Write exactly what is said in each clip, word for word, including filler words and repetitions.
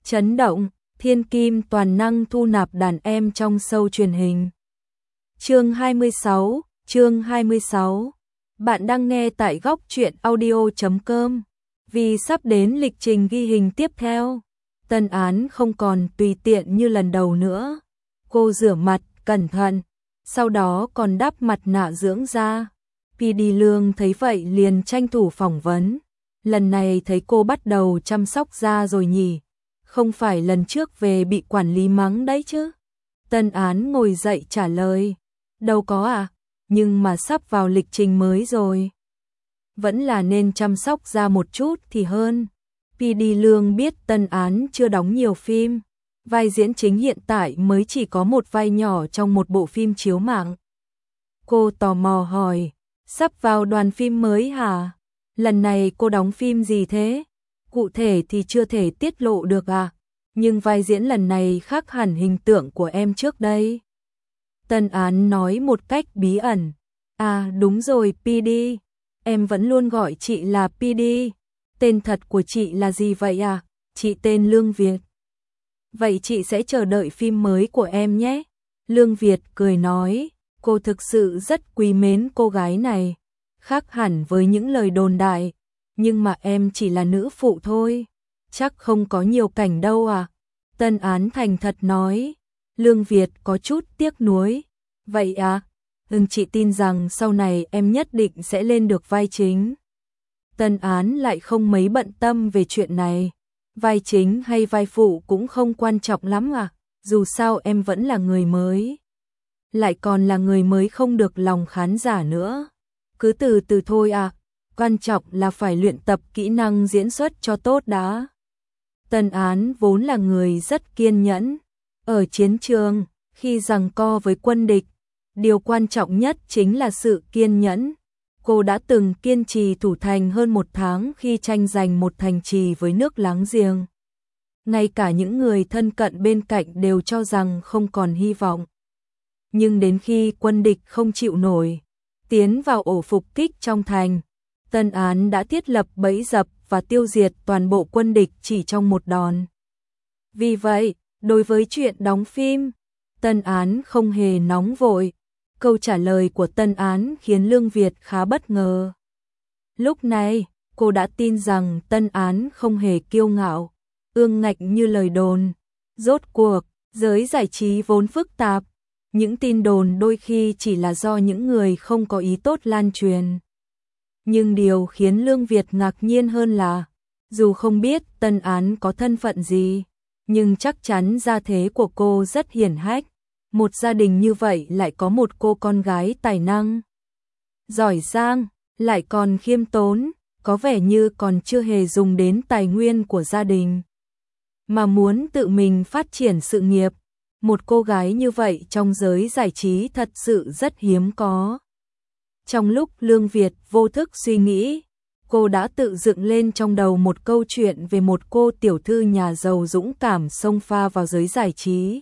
Chấn động, thiên kim toàn năng thu nạp đàn em trong show truyền hình. Chương hai mươi sáu, chương hai mươi sáu. Bạn đang nghe tại góc truyện audio chấm com. Vì sắp đến lịch trình ghi hình tiếp theo, Tân Án không còn tùy tiện như lần đầu nữa. Cô rửa mặt cẩn thận, sau đó còn đắp mặt nạ dưỡng da. pê đê Lương thấy vậy liền tranh thủ phỏng vấn. Lần này thấy cô bắt đầu chăm sóc da rồi nhỉ? Không phải lần trước về bị quản lý mắng đấy chứ? Tân Án ngồi dậy trả lời. Đâu có à, nhưng mà sắp vào lịch trình mới rồi. Vẫn là nên chăm sóc da một chút thì hơn. pê đê Lương biết Tân Án chưa đóng nhiều phim. Vai diễn chính hiện tại mới chỉ có một vai nhỏ trong một bộ phim chiếu mạng. Cô tò mò hỏi, sắp vào đoàn phim mới hả? Lần này cô đóng phim gì thế? Cụ thể thì chưa thể tiết lộ được à? Nhưng vai diễn lần này khác hẳn hình tượng của em trước đây. Tân Án nói một cách bí ẩn. À đúng rồi pê đê, em vẫn luôn gọi chị là pê đê. Tên thật của chị là gì vậy à? Chị tên Lương Việt. Vậy chị sẽ chờ đợi phim mới của em nhé. Lương Việt cười nói, cô thực sự rất quý mến cô gái này. Khác hẳn với những lời đồn đại. Nhưng mà em chỉ là nữ phụ thôi. Chắc không có nhiều cảnh đâu à? Tân Án thành thật nói. Lương Việt có chút tiếc nuối. Vậy à? Ừm, chị tin rằng sau này em nhất định sẽ lên được vai chính. Tân Án lại không mấy bận tâm về chuyện này. Vai chính hay vai phụ cũng không quan trọng lắm à? Dù sao em vẫn là người mới. Lại còn là người mới không được lòng khán giả nữa. Cứ từ từ thôi à? Quan trọng là phải luyện tập kỹ năng diễn xuất cho tốt đã. Tân Án vốn là người rất kiên nhẫn. Ở chiến trường, khi giằng co với quân địch, điều quan trọng nhất chính là sự kiên nhẫn. Cô đã từng kiên trì thủ thành hơn một tháng khi tranh giành một thành trì với nước láng giềng. Ngay cả những người thân cận bên cạnh đều cho rằng không còn hy vọng. Nhưng đến khi quân địch không chịu nổi, tiến vào ổ phục kích trong thành, Tân Án đã thiết lập bẫy dập và tiêu diệt toàn bộ quân địch chỉ trong một đòn. Vì vậy, đối với chuyện đóng phim, Tân Án không hề nóng vội. Câu trả lời của Tân Án khiến Lương Việt khá bất ngờ. Lúc này, cô đã tin rằng Tân Án không hề kiêu ngạo, ương ngạnh như lời đồn. Rốt cuộc, giới giải trí vốn phức tạp, những tin đồn đôi khi chỉ là do những người không có ý tốt lan truyền. Nhưng điều khiến Lương Việt ngạc nhiên hơn là, dù không biết Tân Án có thân phận gì, nhưng chắc chắn gia thế của cô rất hiển hách. Một gia đình như vậy lại có một cô con gái tài năng, giỏi giang, lại còn khiêm tốn, có vẻ như còn chưa hề dùng đến tài nguyên của gia đình, mà muốn tự mình phát triển sự nghiệp. Một cô gái như vậy trong giới giải trí thật sự rất hiếm có. Trong lúc Lương Việt vô thức suy nghĩ, cô đã tự dựng lên trong đầu một câu chuyện về một cô tiểu thư nhà giàu dũng cảm xông pha vào giới giải trí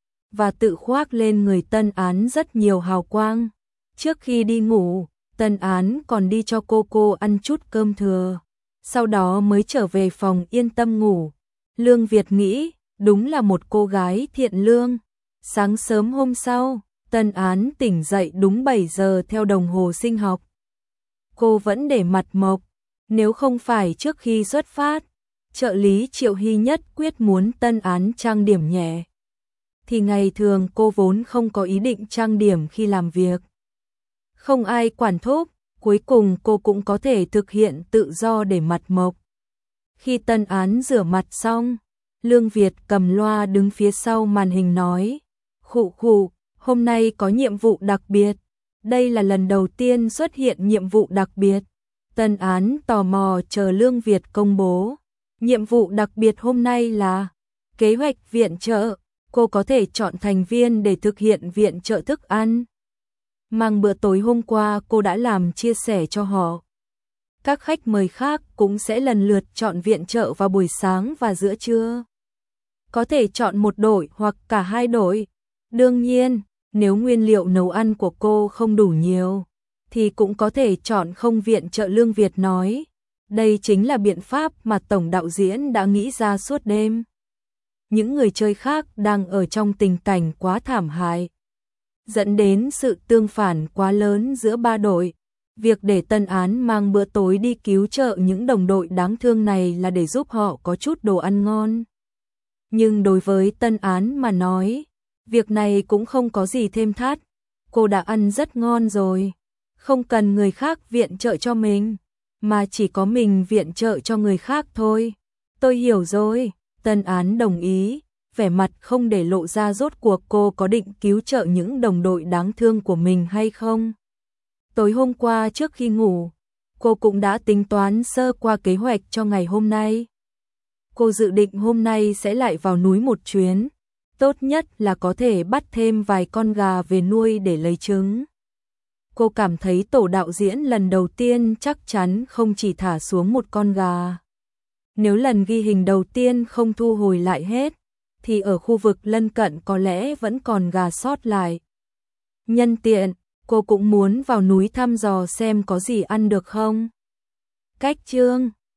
và tự khoác lên người Tân Án rất nhiều hào quang. Trước khi đi ngủ, Tân Án còn đi cho cô cô ăn chút cơm thừa, sau đó mới trở về phòng yên tâm ngủ. Lương Việt nghĩ, đúng là một cô gái thiện lương. Sáng sớm hôm sau, Tân Án tỉnh dậy đúng bảy giờ theo đồng hồ sinh học. Cô vẫn để mặt mộc, nếu không phải trước khi xuất phát, trợ lý Triệu Hy nhất quyết muốn Tân Án trang điểm nhẹ, thì ngày thường cô vốn không có ý định trang điểm khi làm việc. Không ai quản thúc, cuối cùng cô cũng có thể thực hiện tự do để mặt mộc. Khi Tân Án rửa mặt xong, Lương Việt cầm loa đứng phía sau màn hình nói, khụ khụ, hôm nay có nhiệm vụ đặc biệt. Đây là lần đầu tiên xuất hiện nhiệm vụ đặc biệt. Tân Án tò mò chờ Lương Việt công bố. Nhiệm vụ đặc biệt hôm nay là kế hoạch viện trợ. Cô có thể chọn thành viên để thực hiện viện trợ thức ăn. Mang bữa tối hôm qua cô đã làm chia sẻ cho họ. Các khách mời khác cũng sẽ lần lượt chọn viện trợ vào buổi sáng và giữa trưa. Có thể chọn một đội hoặc cả hai đội. Đương nhiên, nếu nguyên liệu nấu ăn của cô không đủ nhiều, thì cũng có thể chọn không viện trợ. Lương Việt nói, đây chính là biện pháp mà tổng đạo diễn đã nghĩ ra suốt đêm. những người chơi khác đang ở trong tình cảnh quá thảm hại, dẫn đến sự tương phản quá lớn giữa ba đội. Việc để Tân Án mang bữa tối đi cứu trợ những đồng đội đáng thương này là để giúp họ có chút đồ ăn ngon. Nhưng đối với Tân Án mà nói, việc này cũng không có gì thêm thắt. Cô đã ăn rất ngon rồi, không cần người khác viện trợ cho mình, mà chỉ có mình viện trợ cho người khác thôi. Tôi hiểu rồi, Tân Án đồng ý, vẻ mặt không để lộ ra rốt cuộc cô có định cứu trợ những đồng đội đáng thương của mình hay không. Tối hôm qua trước khi ngủ, cô cũng đã tính toán sơ qua kế hoạch cho ngày hôm nay. Cô dự định hôm nay sẽ lại vào núi một chuyến, tốt nhất là có thể bắt thêm vài con gà về nuôi để lấy trứng. Cô cảm thấy tổ đạo diễn lần đầu tiên chắc chắn không chỉ thả xuống một con gà. Nếu lần ghi hình đầu tiên không thu hồi lại hết, thì ở khu vực lân cận có lẽ vẫn còn gà sót lại. Nhân tiện, cô cũng muốn vào núi thăm dò xem có gì ăn được không. Cách chương